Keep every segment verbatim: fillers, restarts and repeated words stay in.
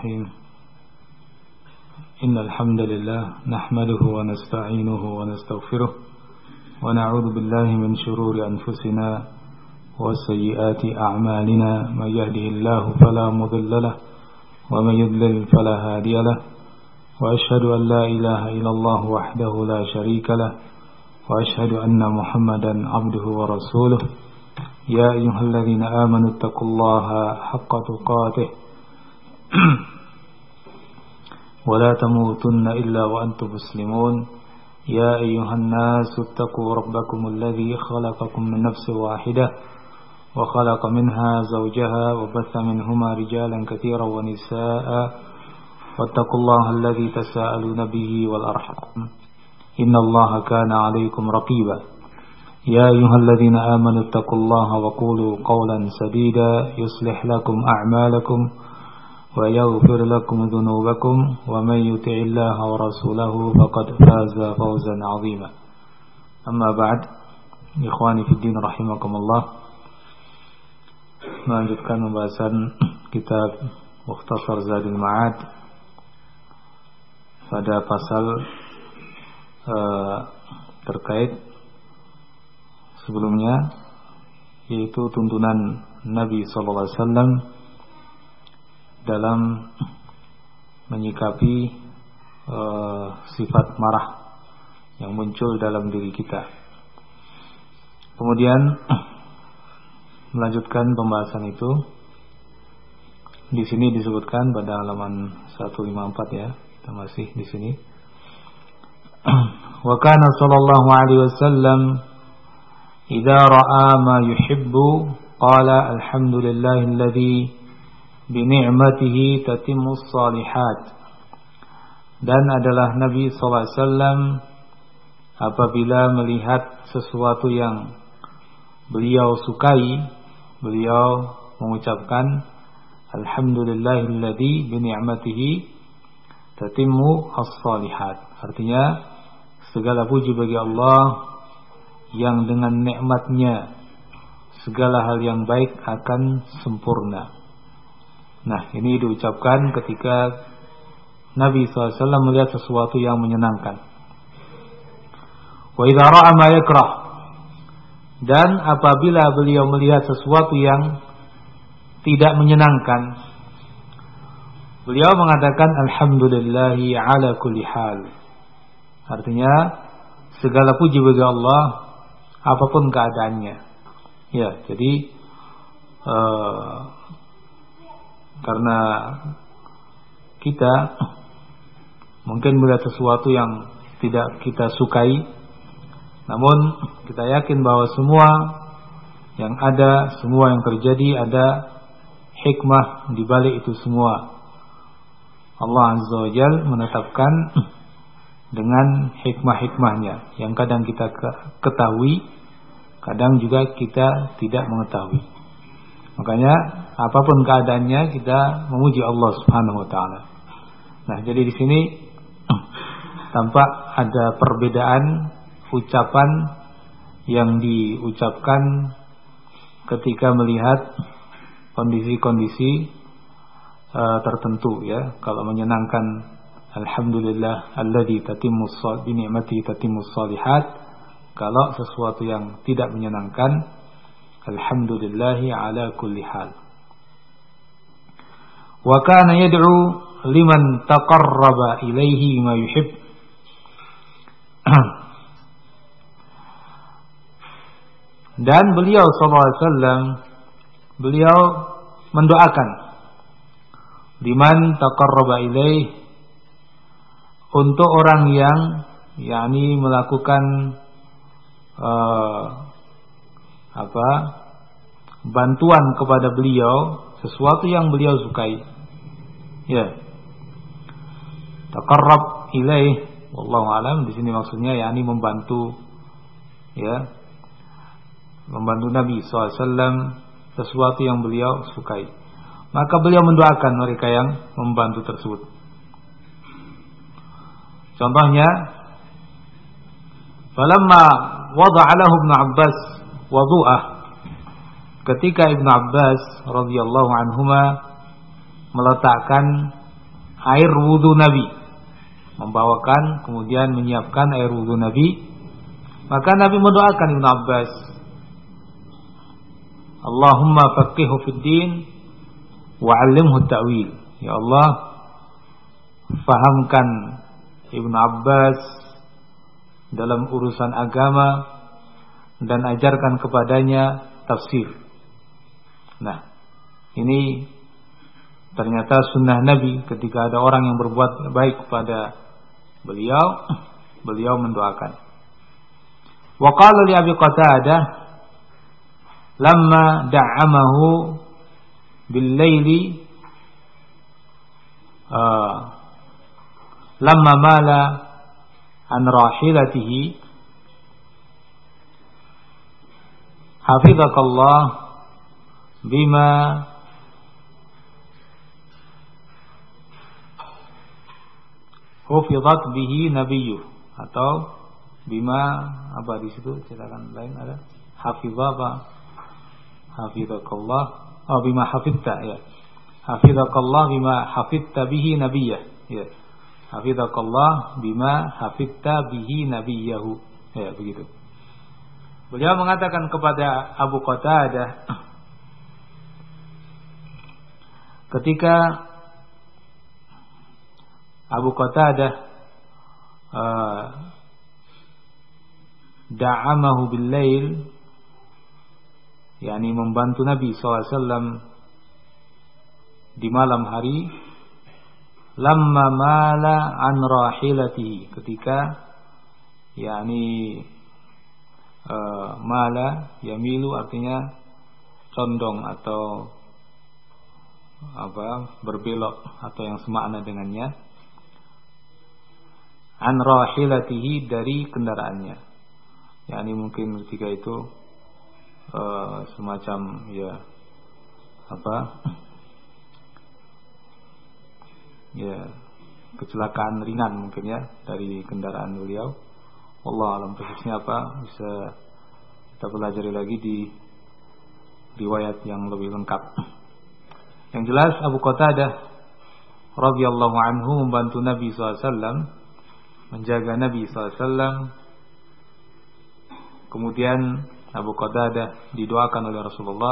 الرحيم إن الحمد لله نحمده ونستعينه ونستغفره ونعوذ بالله من شرور أنفسنا وسيئات أعمالنا من يهده الله فلا مضل له ومن يضلل فلا هادي له وأشهد أن لا إله إلا الله وحده لا شريك له وأشهد أن محمدا عبده ورسوله يا أيها الذين آمنوا اتقوا الله حق تقاته ولا تموتن إلا وأنتم مسلمون يا أيها الناس اتقوا ربكم الذي خلقكم من نفس واحدة وخلق منها زوجها وبث منهما رجالا كثيرا ونساء واتقوا الله الذي تساءلون به والأرحام إن الله كان عليكم رقيبا يا أيها الذين آمنوا اتقوا الله وقولوا قولا سديدا يصلح لكم أعمالكم ويغفر لكم ذنوبكم ومن يطع الله ورسوله فقد فاز فوزا عظيما أما بعد إخواني في الدين رحمكم الله. Melanjutkan pembahasan kitab Mukhtasar Zadul Ma'ad pada pasal uh, terkait sebelumnya, yaitu tuntunan Nabi sallallahu alaihi wasallam dalam menyikapi uh, sifat marah yang muncul dalam diri kita. Kemudian melanjutkan pembahasan itu, di sini disebutkan pada halaman seratus lima puluh empat ya, kita masih di sini. Wa kana sallallahu alaihi wasallam idza ra'a ma yuhibbu qala alhamdulillahilladzi bi ni'matihi tatimmus shalihat. Dan adalah Nabi sallallahu alaihi wasallam apabila melihat sesuatu yang beliau sukai, beliau mengucapkan alhamdulillahilladzi bi ni'matihi tatimmu as-shalihat. Artinya segala puji bagi Allah yang dengan nikmatnya segala hal yang baik akan sempurna. Nah, ini diucapkan ketika Nabi sallallahu alaihi wasallam melihat sesuatu yang menyenangkan. Wa idza ra'a ma yakrah. Dan apabila beliau melihat sesuatu yang tidak menyenangkan, beliau mengatakan alhamdulillahi ala kulli hal. Artinya segala puji bagi Allah apapun keadaannya. Ya, jadi uh, karena kita mungkin melihat sesuatu yang tidak kita sukai, namun kita yakin bahwa semua yang ada, semua yang terjadi ada hikmah di balik itu semua. Allah Azza wa Jalla menetapkan dengan hikmah-hikmahnya yang kadang kita ketahui, kadang juga kita tidak mengetahui. Makanya apapun keadaannya kita memuji Allah Subhanahu wa taala. Nah, jadi di sini tampak ada perbedaan ucapan yang diucapkan ketika melihat kondisi-kondisi uh, tertentu ya. Kalau menyenangkan alhamdulillah alladzi tatimmus bi ni'mati tatimmus shalihat. Kalau sesuatu yang tidak menyenangkan, alhamdulillahi ala kulli hal. Wa kana yad'u liman taqarraba ilaihi ma yuhib. Dan beliau sallallahu alaihi wasallam beliau mendoakan liman taqarraba ilaihi, untuk orang yang yakni melakukan uh, apa bantuan kepada beliau sesuatu yang beliau sukai. Ya. Taqarrab ilaih, wallahu alam, di sini maksudnya yakni membantu ya. Membantu Nabi sallallahu alaihi wasallam sesuatu yang beliau sukai. Maka beliau mendoakan mereka yang membantu tersebut. Contohnya, falamma wada'a lahu Ibnu Abbas wudu'ah, ketika Ibnu Abbas radhiyallahu anhuma meletakkan air wudu Nabi, membawakan kemudian menyiapkan air wudu Nabi. Maka Nabi mendoakan Ibnu Abbas, Allahumma faqihhu fid din wa 'allimhu ta'wil. Ya Allah, fahamkan Ibnu Abbas dalam urusan agama dan ajarkan kepadanya tafsir. Nah, ini ternyata sunnah Nabi, ketika ada orang yang berbuat baik kepada beliau, beliau mendoakan. Wa qala li Abi Qatadah lamma da'amahu bil laili uh, lamma mala an rahilatihi hafizakallah bima hufizat bihi nabiyyuh, atau bima apa di situ cetakan lain ada hafizah apa hafizakallah, oh bima hafizta, ya hafizakallah bima hafizta bihi nabiyyah, ya hafizakallah bima hafizta bihi nabiyyahu, ya begitu. Beliau mengatakan kepada Abu Qatadah ketika Abu Qatadah uh, da'amahu bil lail, yakni membantu Nabi sallallahu alaihi wasallam di malam hari, lamma mala an rahilatihi, ketika yakni uh, mala yamilu artinya condong atau apa berbelok atau yang semakna dengannya, an rahilatihi dari kendaraannya, yakni mungkin ketika itu uh, semacam ya apa ya kecelakaan ringan mungkin ya dari kendaraan beliau. Allah alam persisnya apa, bisa kita pelajari lagi di riwayat yang lebih lengkap. Yang jelas Abu Qatadah radhiyallahu anhu membantu Nabi sallallahu alaihi wasallam, menjaga Nabi sallallahu alaihi wasallam. Kemudian Abu Qatadah didoakan oleh Rasulullah,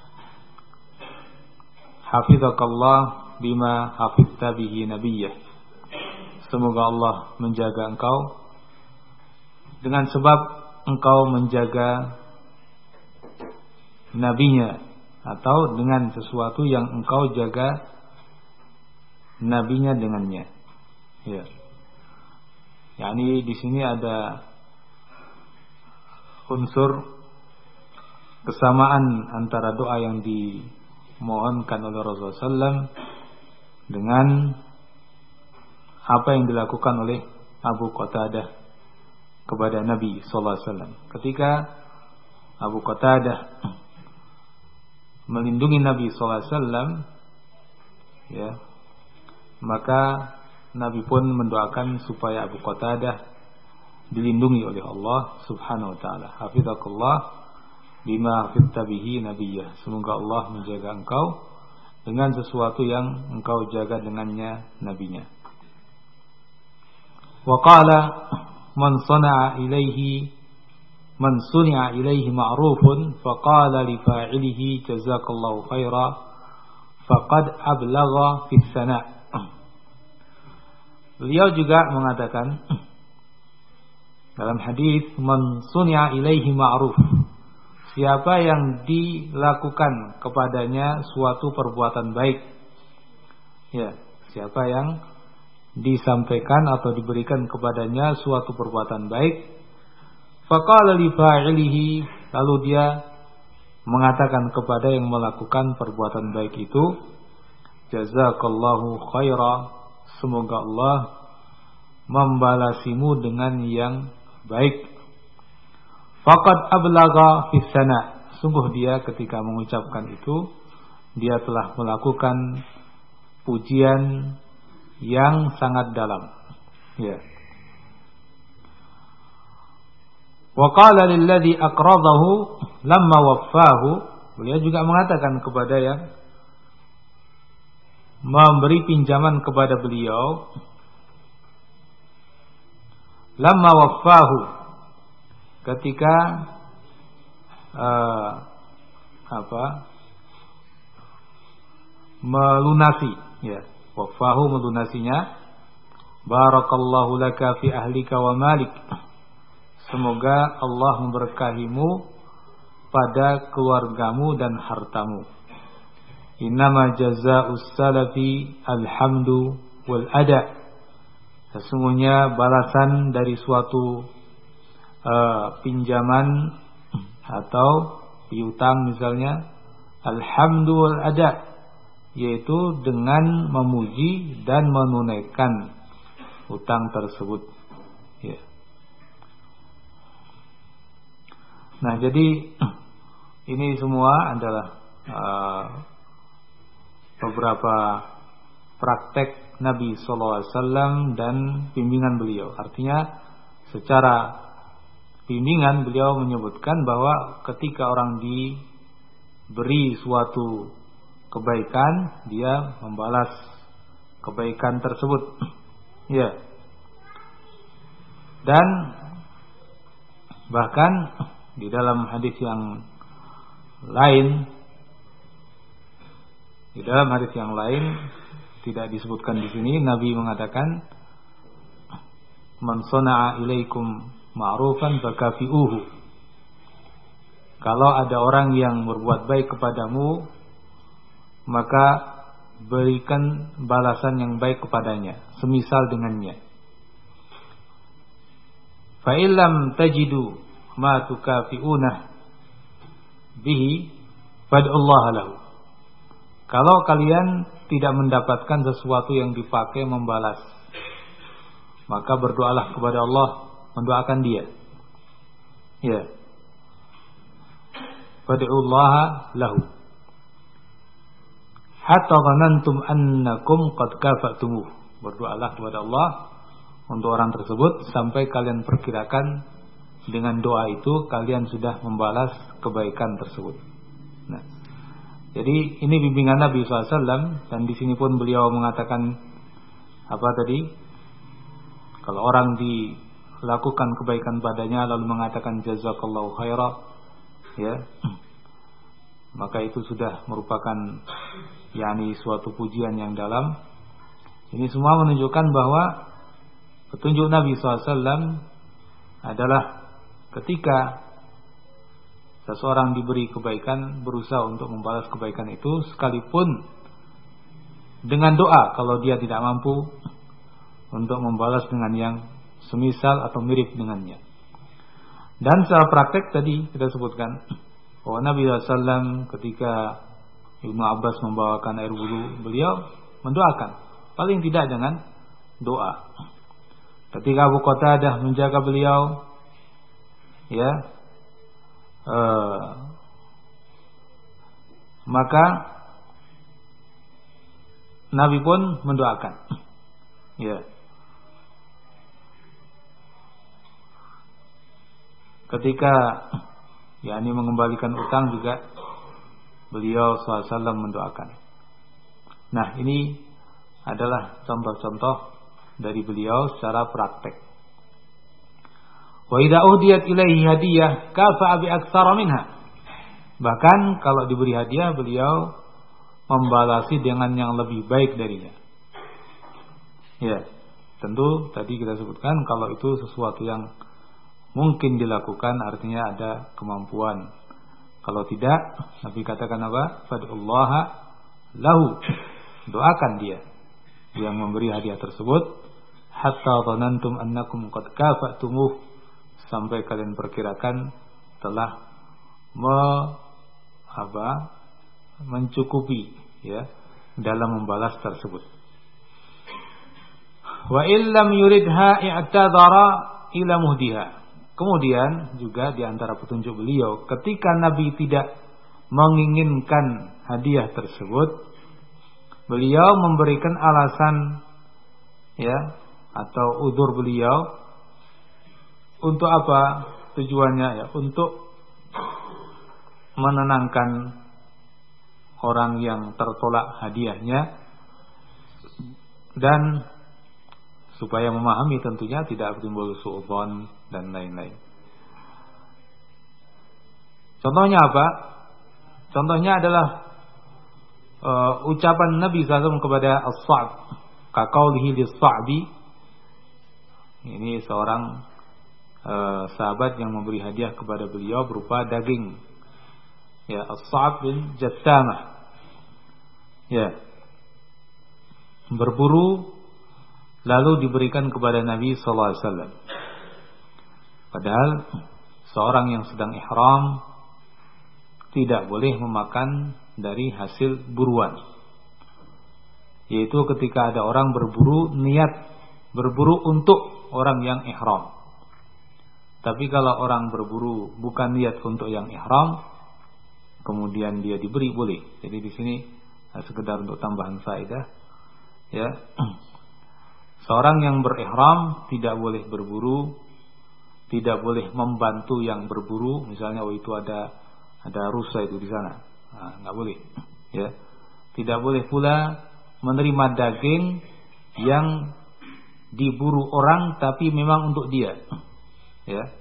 hafizakallah bima hafizta bihi nabiyyah, semoga Allah menjaga engkau dengan sebab engkau menjaga nabinya, atau dengan sesuatu yang engkau jaga nabinya dengannya. Ya. Yani di sini ada unsur kesamaan antara doa yang dimohonkan oleh Rasulullah sallallahu alaihi wasallam dengan apa yang dilakukan oleh Abu Qatadah kepada Nabi sallallahu alaihi wasallam. Ketika Abu Qatadah melindungi Nabi sallallahu alaihi wasallam, ya, maka Nabi pun mendoakan supaya Abu Qatadah dilindungi oleh Allah Subhanahu wa taala. Hafizakallah bima hafizta bihi nabiyyah, semoga Allah menjaga engkau dengan sesuatu yang engkau jaga dengannya nabinya. Wa qala man sana'a ilaihi man suni'a ilaihi ma'rufun faqala li fa'ilihi jazakallahu khaira faqad ablagha fis sana'. Beliau juga mengatakan dalam hadis, man suni'a ilaihi ma'ruf, siapa yang dilakukan kepadanya suatu perbuatan baik, ya, siapa yang disampaikan atau diberikan kepadanya suatu perbuatan baik, faqala li fa'ilihi, lalu dia mengatakan kepada yang melakukan perbuatan baik itu, jazakallahu khaira, semoga Allah membalasimu dengan yang baik. Faqad ablagha fis sana', sungguh dia ketika mengucapkan itu dia telah melakukan pujian yang sangat dalam. Ya. Wa qala lilladzi aqradahu lamma waffahu, beliau juga mengatakan kepada yang memberi pinjaman kepada beliau lamma waffahu, ketika uh, apa melunasi, ya, waffahu melunasinya. Barakallahu laka fi ahlika wa malik, semoga Allah memberkahimu pada keluargamu dan hartamu. Innama jazaa'us salafi alhamdu wal ada, sesungguhnya balasan dari suatu uh, pinjaman atau piutang misalnya, alhamdu wal ada, yaitu dengan memuji dan menunaikan utang tersebut, ya. Nah, jadi ini semua adalah uh, beberapa praktek Nabi Sallallahu Alaihi Wasallam dan bimbingan beliau. Artinya secara bimbingan beliau menyebutkan bahwa ketika orang diberi suatu kebaikan, dia membalas kebaikan tersebut, ya. Dan bahkan di dalam hadis yang lain, di dalam hadis yang lain tidak disebutkan di sini, Nabi mengatakan, "Man sana'a ilaikum ma'rufan fakafi'uhu." Kalau ada orang yang berbuat baik kepadamu, maka berikan balasan yang baik kepadanya, semisal dengannya. Fa illam tajidu ma tukafi'unah bihi fad'ullaha lahu. Kalau kalian tidak mendapatkan sesuatu yang dipakai membalas, maka berdoalah kepada Allah, mendoakan dia. Ya. Fad'ullaha lahu. Hatta dhanantum annakum qad kafatumuh. Berdoalah kepada Allah untuk orang tersebut sampai kalian perkirakan dengan doa itu kalian sudah membalas kebaikan tersebut. Nah, jadi ini bimbingan Nabi shallallahu alaihi wasallam, dan di sini pun beliau mengatakan apa tadi? Kalau orang dilakukan kebaikan padanya lalu mengatakan jazakallahu khaira, ya, maka itu sudah merupakan yakni suatu pujian yang dalam. Ini semua menunjukkan bahwa petunjuk Nabi shallallahu alaihi wasallam adalah ketika seseorang diberi kebaikan, berusaha untuk membalas kebaikan itu, sekalipun dengan doa kalau dia tidak mampu untuk membalas dengan yang semisal atau mirip dengannya. Dan secara praktek tadi kita sebutkan bahwa Nabi shallallahu alaihi wasallam ketika Ibnu Abbas membawakan air wudu, beliau mendoakan, paling tidak dengan doa. Ketika Abu Qatadah menjaga beliau, ya, uh, maka Nabi pun mendoakan, ya. Ketika yakni mengembalikan utang juga beliau shallallahu alaihi wasallam mendoakan. Nah, ini adalah contoh-contoh dari beliau secara praktek. Wa idza uhdiyat ilaihi hadiyah kafa'a bi aktsara minha. Bahkan kalau diberi hadiah beliau membalasi dengan yang lebih baik darinya. Ya, tentu tadi kita sebutkan kalau itu sesuatu yang mungkin dilakukan, artinya ada kemampuan. Kalau tidak, Nabi katakan apa? Fad'ullaha lahu. Doakan dia yang memberi hadiah tersebut, hatta dhanantum annakum qad kafatumuh, sampai kalian perkirakan telah me, apa, mencukupi, ya, dalam membalas tersebut. Wa illam yuridha i'tadhara ila muhdiha. Kemudian juga di antara petunjuk beliau, ketika Nabi tidak menginginkan hadiah tersebut, beliau memberikan alasan, ya, atau udzur beliau. Untuk apa tujuannya? Ya, untuk menenangkan orang yang tertolak hadiahnya, dan supaya memahami tentunya tidak timbul suudzon dan lain-lain. Contohnya apa? Contohnya adalah uh, ucapan Nabi sallallahu alaihi wasallam kepada As-Sa'b, kaqaulihi lis-Sa'bi. Ini seorang uh, sahabat yang memberi hadiah kepada beliau berupa daging. Ya, As-Sa'b bin Jassamah. Ya. Berburu lalu diberikan kepada Nabi sallallahu alaihi wasallam. Padahal seorang yang sedang ihram tidak boleh memakan dari hasil buruan. Yaitu ketika ada orang berburu, niat berburu untuk orang yang ihram. Tapi kalau orang berburu bukan niat untuk yang ihram, kemudian dia diberi, boleh. Jadi di sini sekedar untuk tambahan faedah, ya. Seorang yang berihram tidak boleh berburu, tidak boleh membantu yang berburu. Misalnya, oh itu ada ada rusa itu di sana, nah, nggak boleh. Ya, tidak boleh pula menerima daging yang diburu orang tapi memang untuk dia. Ya,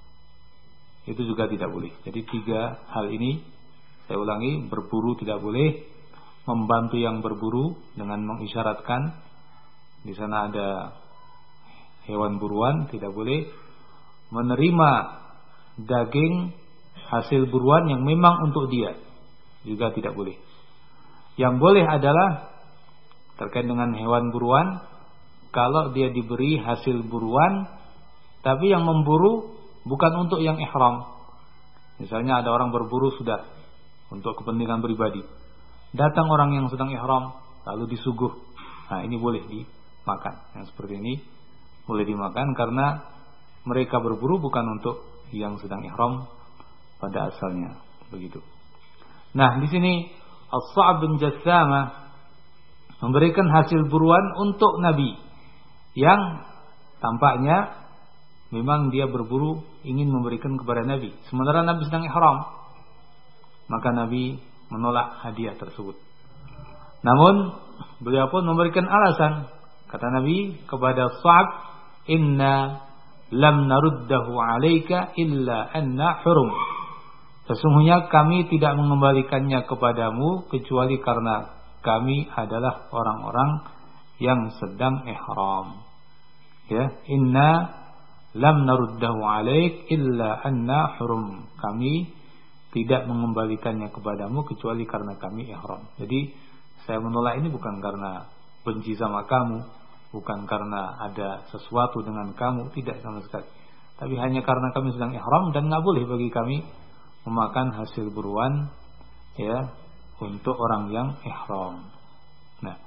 itu juga tidak boleh. Jadi tiga hal ini saya ulangi: berburu tidak boleh, membantu yang berburu dengan mengisyaratkan di sana ada hewan buruan tidak boleh, menerima daging hasil buruan yang memang untuk dia juga tidak boleh. Yang boleh adalah terkait dengan hewan buruan, kalau dia diberi hasil buruan tapi yang memburu bukan untuk yang ihram. Misalnya ada orang berburu sudah untuk kepentingan pribadi, datang orang yang sedang ihram lalu disuguh, nah ini boleh dimakan. Yang seperti ini boleh dimakan karena mereka berburu bukan untuk yang sedang ihram pada asalnya, begitu. Nah, di sini As-Sa'b bin Jassamah memberikan hasil buruan untuk Nabi yang tampaknya memang dia berburu ingin memberikan kepada Nabi, sementara Nabi sedang ihram. Maka Nabi menolak hadiah tersebut. Namun beliau pun memberikan alasan. Kata Nabi kepada Sa'b, "Inna lam naruddahu 'alaika illa anna hurum." Sesungguhnya kami tidak mengembalikannya kepadamu kecuali karena kami adalah orang-orang yang sedang ihram. Ya, inna lam naruddahu 'alaik illa anna hurum. Kami tidak mengembalikannya kepadamu kecuali karena kami ihram. Jadi saya menolak ini bukan karena benci sama kamu, bukan karena ada sesuatu dengan kamu, tidak sama sekali. Tapi hanya karena kami sedang ihram dan enggak boleh bagi kami memakan hasil buruan, ya, untuk orang yang ihram. Nah,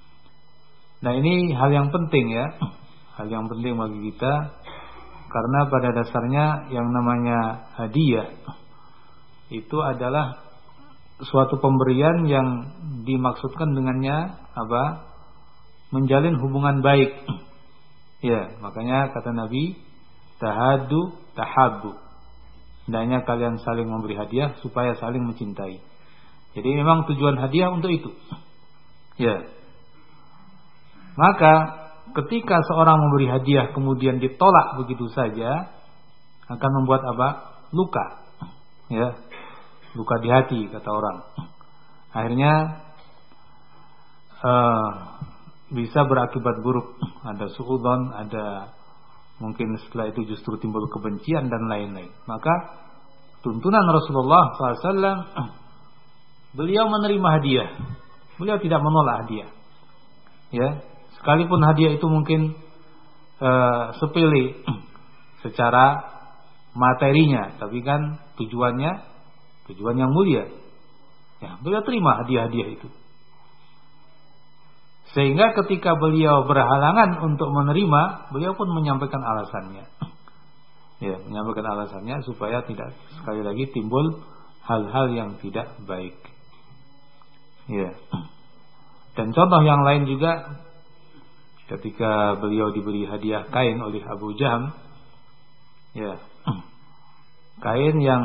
nah ini hal yang penting, ya, hal yang penting bagi kita, karena pada dasarnya yang namanya hadiah itu adalah suatu pemberian yang dimaksudkan dengannya apa? Menjalin hubungan baik. Ya, makanya kata Nabi, tahaddu tahabbu. Hendaknya kalian saling memberi hadiah supaya saling mencintai. Jadi memang tujuan hadiah untuk itu. Ya. Maka ketika seorang memberi hadiah kemudian ditolak begitu saja, akan membuat apa? Luka. Ya. Luka di hati, kata orang. Akhirnya uh, bisa berakibat buruk. Ada suudzon, ada mungkin setelah itu justru timbul kebencian dan lain-lain. Maka tuntunan Rasulullah shallallahu alaihi wasallam, beliau menerima hadiah. Beliau tidak menolak hadiah. Ya, sekalipun hadiah itu mungkin uh, sepele secara materinya, tapi kan tujuannya tujuan yang mulia. Ya, beliau terima hadiah-hadiah itu. Sehingga ketika beliau berhalangan untuk menerima, beliau pun menyampaikan alasannya. Ya, menyampaikan alasannya supaya tidak sekali lagi timbul hal-hal yang tidak baik. Ya. Dan contoh yang lain juga, ketika beliau diberi hadiah kain oleh Abu Jaham, ya, kain yang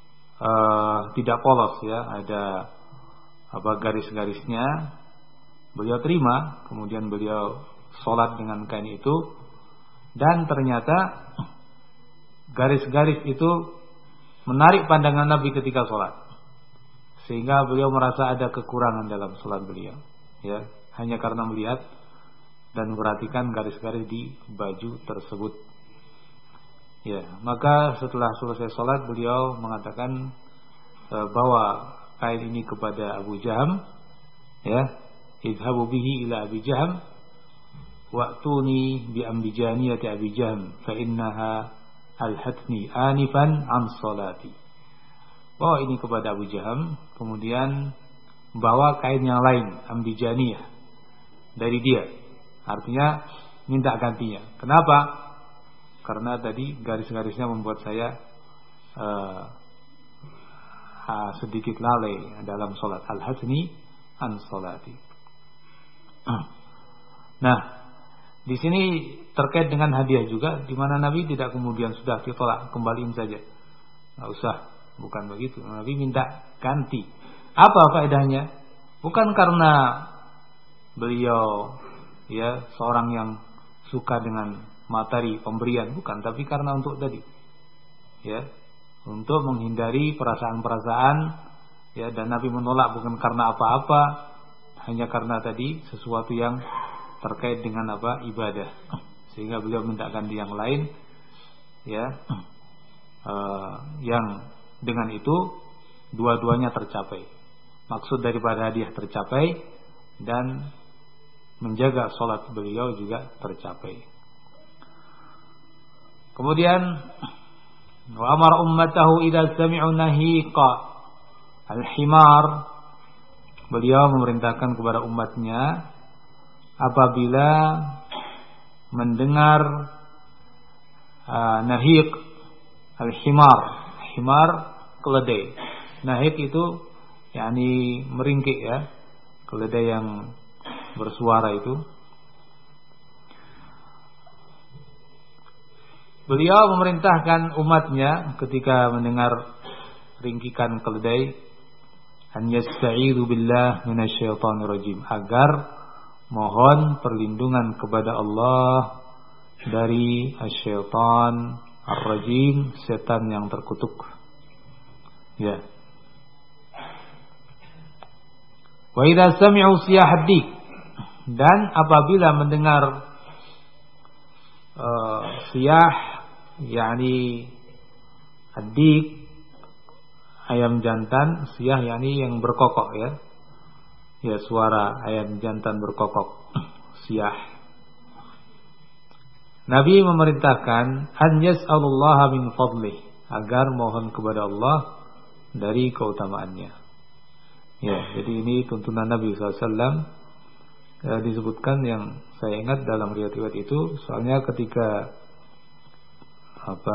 uh, tidak polos, ya, ada apa garis-garisnya. Beliau terima, kemudian beliau sholat dengan kain itu, dan ternyata garis-garis itu menarik pandangan Nabi ketika sholat, sehingga beliau merasa ada kekurangan dalam sholat beliau, ya, hanya karena melihat dan memperhatikan garis-garis di baju tersebut. Ya, maka setelah selesai sholat beliau mengatakan e, bawa kain ini kepada Abu Jaham, ya, idhabu bihi ila Abi Jaham wa'tuni bi ambijaniyati Abi Jaham fa innaha alhatni anifan an salati. Bawa ini kepada Abu Jaham, kemudian bawa kain yang lain, ambijaniyah, dari dia, artinya minta gantinya. Kenapa? Karena tadi garis-garisnya membuat saya uh, sedikit lalai dalam sholat. Al-hatni an sholati. Nah, di sini terkait dengan hadiah juga, di mana Nabi tidak kemudian sudah ditolak, kembaliin saja, nggak usah, bukan begitu. Nabi minta ganti. Apa faedahnya? Bukan karena beliau, ya, seorang yang suka dengan materi pemberian, bukan, tapi karena untuk tadi, ya, untuk menghindari perasaan-perasaan, ya, dan Nabi menolak bukan karena apa-apa, hanya karena tadi sesuatu yang terkait dengan apa, ibadah, sehingga beliau minta ganti yang lain, ya, uh, yang dengan itu dua-duanya tercapai, maksud daripada hadiah tercapai dan menjaga sholat beliau juga tercapai. Kemudian wa amara ummatahu idza sami'u nahiqa al-himar, beliau memerintahkan kepada umatnya apabila mendengar uh, nahiq al-himar, himar keledai. Nahiq itu yakni meringkik, ya, keledai yang bersuara itu. Beliau memerintahkan umatnya ketika mendengar ringkikan keledai, an yasta'idzu billah minasyaitonir rajim, agar mohon perlindungan kepada Allah dari asyaitan ar-rajim, setan yang terkutuk. Ya. Wa idza sami'u siyah dik, dan apabila mendengar uh, siyah, yakni adik, ayam jantan, siyah yakni yang berkokok, ya. Ya, suara ayam jantan berkokok, siyah. Nabi memerintahkan an yas'alullaha min fadlih, agar mohon kepada Allah dari keutamaannya. Ya, jadi ini tuntunan Nabi sallallahu alaihi wasallam. Ya, disebutkan yang saya ingat dalam riwayat-riwayat itu, soalnya ketika apa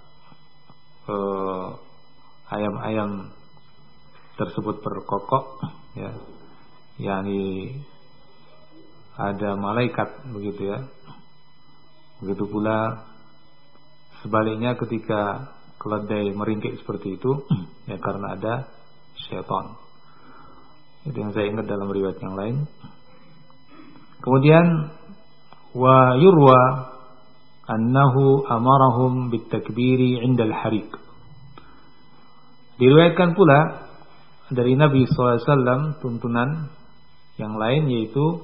eh, ayam-ayam tersebut berkokok, ya, yakni ada malaikat, begitu, ya. Begitu pula sebaliknya ketika keledai meringkik seperti itu, ya, karena ada syaitan. Itu yang saya ingat dalam riwayat yang lain. Kemudian wa yurwa annahu amarahum bitakbiri 'inda al-hariq. Diriwayatkan pula dari Nabi sallallahu alaihi wasallam tuntunan yang lain, yaitu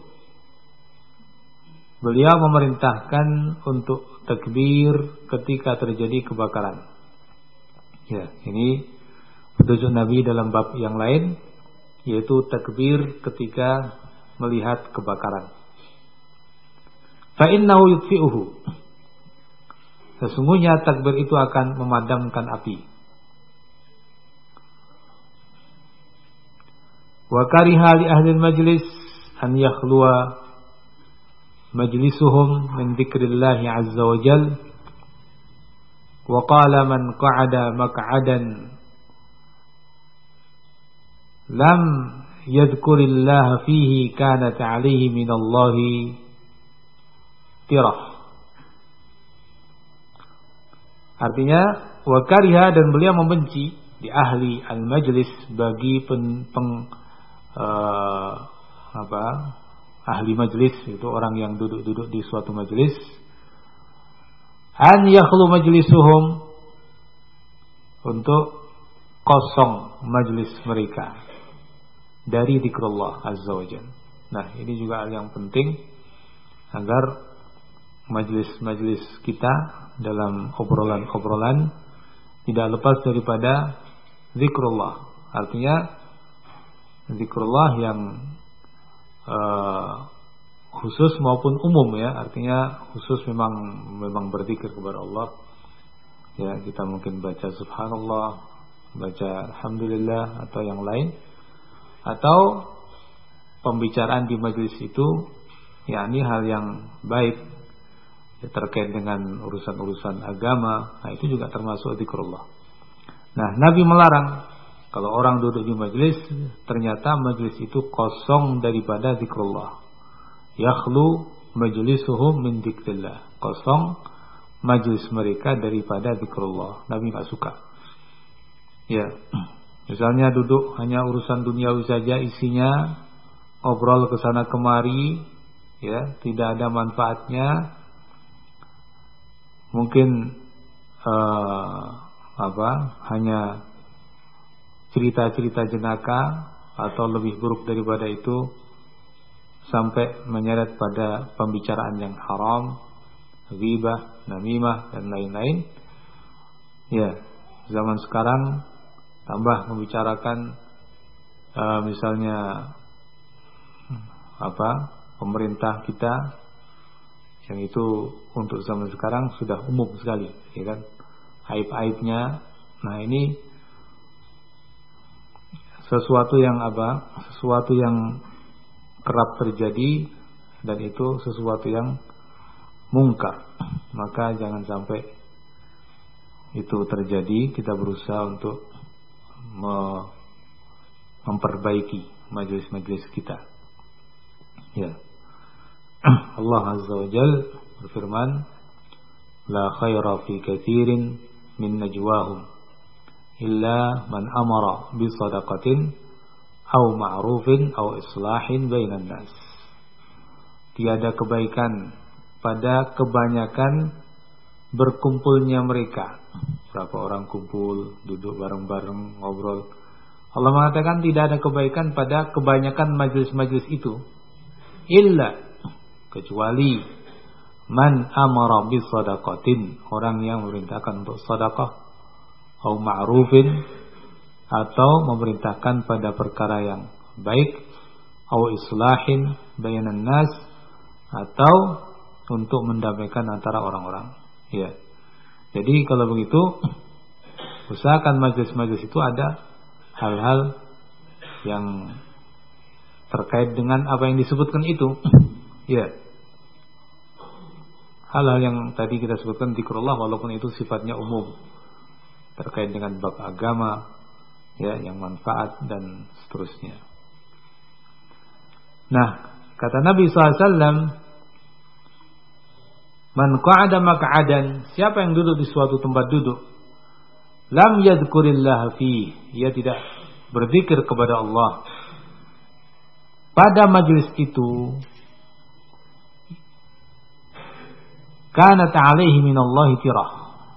beliau memerintahkan untuk takbir ketika terjadi kebakaran. Ya, ini petunjuk Nabi dalam bab yang lain, yaitu takbir ketika melihat kebakaran. Fa innahu yutfi'uhu, sesungguhnya takbir itu akan memadamkan api. Wa kariha li ahli majlis an yakhluwa majlisuhum min dzikrillah azza wa jal, wa qala man qa'ada maq'adan lam yadhkurillah fihi kanat alaihi minallahi tirah. Artinya wa kariha, dan beliau membenci di ahli al-majlis, bagi pen, peng, uh, apa ahli majlis, itu orang yang duduk-duduk di suatu majlis, an yakhlu majlisuhum, untuk kosong majlis mereka dari zikrullah azza wajalla. Nah, ini juga hal yang penting agar majlis-majlis kita dalam obrolan-obrolan tidak lepas daripada zikrullah. Artinya zikrullah yang uh, khusus maupun umum ya. Artinya khusus memang memang berzikir kepada Allah. Ya, kita mungkin baca subhanallah, baca alhamdulillah atau yang lain. Atau pembicaraan di majlis itu yakni hal yang baik ya, terkait dengan urusan-urusan agama. Nah, itu juga termasuk zikrullah. Nah, Nabi melarang kalau orang duduk di majlis ternyata majlis itu kosong daripada zikrullah. Yakhlu majlisuhum min dzikrillah. Kosong majlis mereka daripada zikrullah. Nabi enggak suka. Ya. Misalnya duduk hanya urusan duniawi saja isinya, ngobrol ke sana kemari, ya, tidak ada manfaatnya. Mungkin uh, apa? Hanya cerita-cerita jenaka atau lebih buruk daripada itu sampai menyeret pada pembicaraan yang haram, ghibah, namimah dan lain-lain. Ya, zaman sekarang tambah membicarakan uh, misalnya apa pemerintah kita yang itu untuk zaman sekarang sudah umum sekali, ya kan, aib-aibnya. Nah, ini sesuatu yang apa sesuatu yang kerap terjadi dan itu sesuatu yang mungkar. Maka jangan sampai itu terjadi. Kita berusaha untuk memperbaiki majelis-majelis kita. Ya. Allah Azza wa Jalla berfirman, la khaira fi katsirin min najwahum illa man amara bi shadaqatin aw ma'rufin aw islahin bainan nas. Tiada kebaikan pada kebanyakan berkumpulnya mereka. Berapa orang kumpul, duduk bareng-bareng, ngobrol. Allah mengatakan tidak ada kebaikan pada kebanyakan majlis-majlis itu. Illa, kecuali man amara bis sadaqatin, orang yang memerintahkan untuk sedekah, atau ma'rufin, atau memerintahkan pada perkara yang baik, atau islahin bainan nas, atau untuk mendamaikan antara orang-orang. Ya. Jadi kalau begitu, usahakan majlis-majlis itu ada hal-hal yang terkait dengan apa yang disebutkan itu. Ya. Hal-hal yang tadi kita sebutkan zikrullah, walaupun itu sifatnya umum, terkait dengan bab agama, ya, yang manfaat dan seterusnya. Nah, kata Nabi sallallahu alaihi wasallam, man qa'ada maq'adan, siapa yang duduk di suatu tempat duduk, lam yadhkurillah fi, ia tidak berzikir kepada Allah pada majlis itu, kanat alaihi minallahi tirah,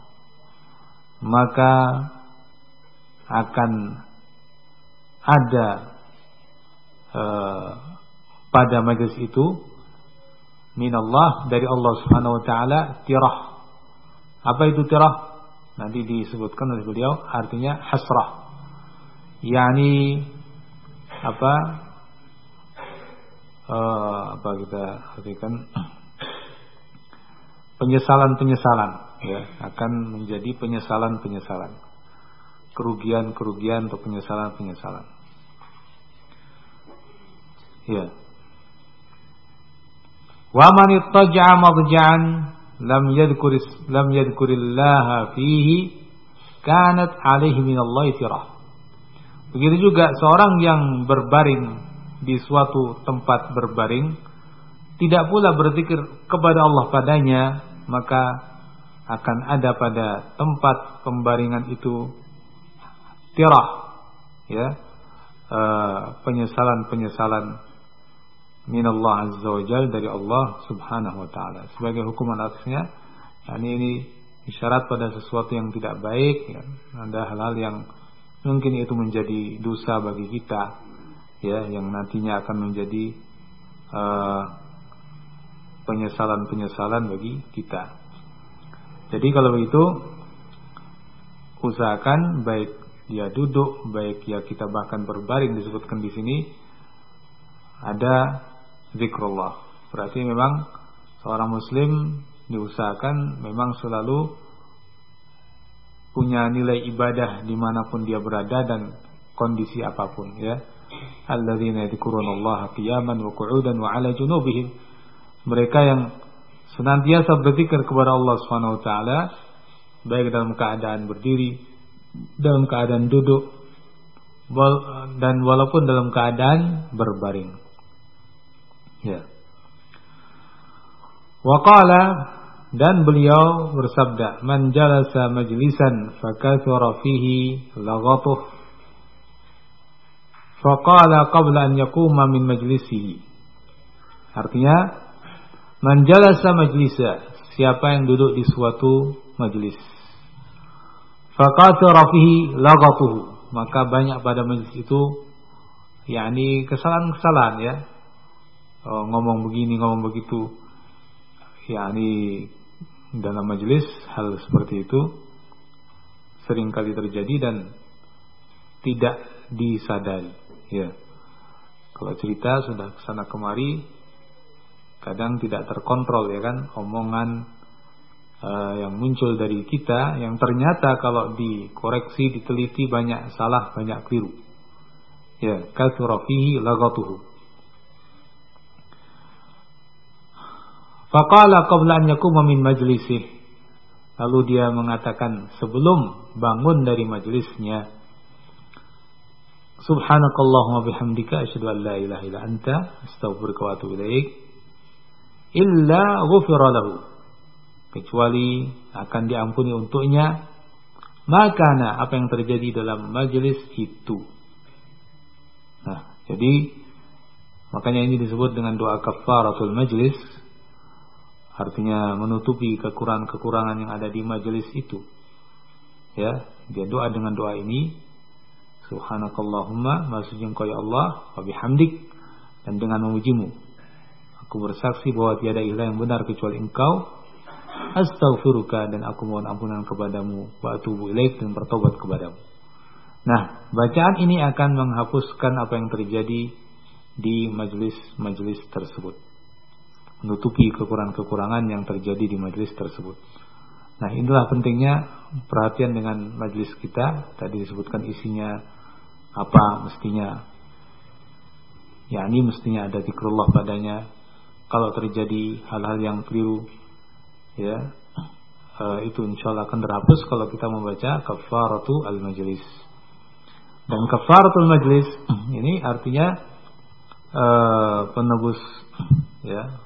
maka akan ada uh, pada majlis itu minallah, dari Allah Subhanahu wa taala, tirah. Apa itu tirah? Nanti disebutkan oleh beliau, artinya hasrah. Yani apa? Uh, apa kita artikan? Penyesalan-penyesalan, ya, akan menjadi penyesalan-penyesalan. Kerugian-kerugian atau penyesalan-penyesalan. Ya. Wa man ittaja'a madja'an lam yadhkur lam yadhkurillaha fihi kanat alaihi minallahi tirah. Begitu juga seorang yang berbaring di suatu tempat berbaring, tidak pula berzikir kepada Allah padanya, maka akan ada pada tempat pembaringan itu tirah, ya, uh, penyesalan-penyesalan minallah azza wa jalla, dari Allah subhanahu wa ta'ala. Sebagai hukuman atasnya, yani ini isyarat pada sesuatu yang tidak baik, ya. Ada hal-hal yang mungkin itu menjadi dosa bagi kita, ya, yang nantinya akan menjadi uh, penyesalan-penyesalan bagi kita. Jadi kalau begitu, usahakan baik dia duduk, baik ya kita bahkan berbaring, disebutkan di sini ada zikrullah. Berarti memang seorang muslim diusahakan memang selalu punya nilai ibadah dimanapun dia berada dan kondisi apapun, ya. Alladzina yadhkurunallaha qiyaman wa qu'udan wa 'ala junubihim. Mereka yang senantiasa berzikir kepada Allah Subhanahu wa taala, baik dalam keadaan berdiri, dalam keadaan duduk, dan walaupun dalam keadaan berbaring. Ya. Wa qala, dan beliau bersabda, man jalasa majlisan fakathura fihi laghatuh faqala qabla an yaquma min majlisihi. Artinya, man jalasa majlisa, siapa yang duduk di suatu majlis, fakathura fihi laghatuh, maka banyak pada majlis itu yakni kesalahan-kesalahan, ya. Oh, ngomong begini, ngomong begitu. Yakni dalam majlis hal seperti itu sering kali terjadi dan tidak disadari, ya. Kalau cerita sudah kesana kemari, kadang tidak terkontrol, ya kan, omongan uh, yang muncul dari kita yang ternyata kalau dikoreksi, diteliti banyak salah, banyak keliru. Ya, katsura fihi laghatuhu. Faqala qabla an yakuma min majlisih. Lalu dia mengatakan sebelum bangun dari majlisnya, subhanakallahumma bihamdika asyhadu an la ilaha illa anta astaghfiruka wa atubu ilaik. Illa ghufira lahu, kecuali akan diampuni untuknya makana, apa yang terjadi dalam majelis itu. Nah, jadi makanya ini disebut dengan doa kafaratul majlis, artinya menutupi kekurangan-kekurangan yang ada di majelis itu. Ya, dia doa dengan doa ini, subhanakallahumma, maksudnya engkau ya Allah, wa bihamdik, dan dengan memujimu, aku bersaksi bahwa tiada ilah yang benar kecuali engkau, astaghfiruka, dan aku mohon ampunan kepadamu, wa atubu ilaik, dan bertobat kepadamu. Nah, bacaan ini akan menghapuskan apa yang terjadi di majlis-majlis tersebut, menutupi kekurangan-kekurangan yang terjadi di majlis tersebut. Nah, inilah pentingnya perhatian dengan majlis kita. Tadi disebutkan isinya apa mestinya, yakni mestinya ada zikrullah padanya. Kalau terjadi hal-hal yang keliru, ya, uh, itu insyaallah akan terhapus kalau kita membaca kafaratu al-majlis. Dan kafaratul majlis ini artinya uh, penebus, ya,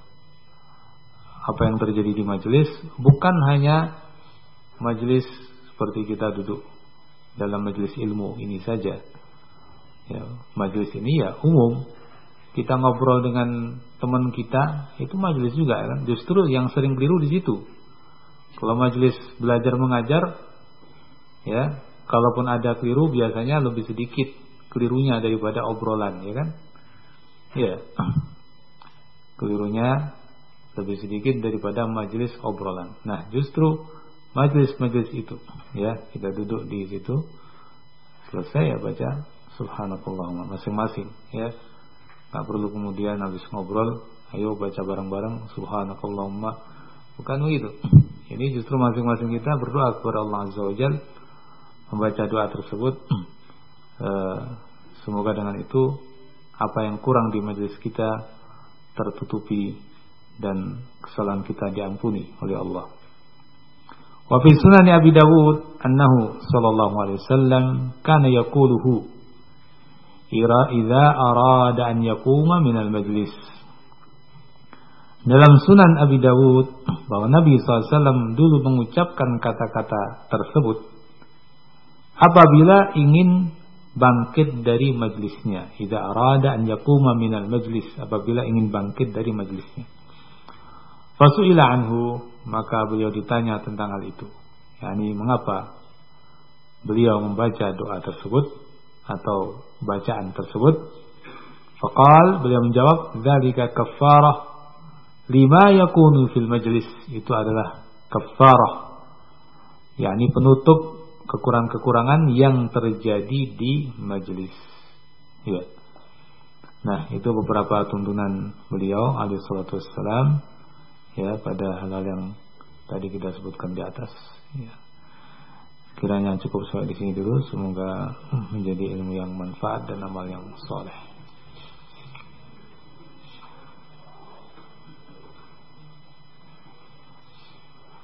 apa yang terjadi di majlis, bukan hanya majlis seperti kita duduk dalam majlis ilmu ini saja. Ya, majlis ini ya umum. Kita ngobrol dengan teman kita, itu majelis juga, kan? Justru yang sering keliru di situ. Kalau majelis belajar mengajar, ya, kalaupun ada keliru biasanya lebih sedikit kelirunya daripada obrolan, ya kan? Ya, kelirunya lebih sedikit daripada majelis obrolan. Nah, justru majelis-majelis itu, ya, kita duduk di situ, selesai ya baca subhanakallahumma masing-masing, ya. Gak perlu kemudian habis ngobrol, ayo baca bareng-bareng subhanakallahumma. Bukan begitu. Ini justru masing-masing kita berdoa kepada Allah Azza wa Jalla, membaca doa tersebut. e, Semoga dengan itu apa yang kurang di majelis kita tertutupi dan kesalahan kita diampuni oleh Allah. Wa fi sunan Abi Dawud annahu sallallahu alaihi wasallam kana yaquluhu ira idza arada an yaquma minal majlis. Dalam Sunan Abi Dawud bahwa Nabi sallallahu alaihi wasallam dulu mengucapkan kata-kata tersebut apabila ingin bangkit dari majlisnya. Idza arada an yaquma minal majlis, apabila ingin bangkit dari majlisnya. Fasu'ila anhu, maka beliau ditanya tentang hal itu. yakni mengapa beliau membaca doa tersebut atau bacaan tersebut. Faqal, beliau menjawab, dzalika kaffarah lima yakunu fil majlis, itu adalah kaffarah, yakni penutup kekurangan-kekurangan yang terjadi di majelis. Ya. Nah, itu beberapa tuntunan beliau alaihi salatu wassalam ya pada hal-hal yang tadi kita sebutkan di atas. Ya. Kiranya cukup sampai di sini dulu. Semoga menjadi ilmu yang manfaat dan amal yang saleh.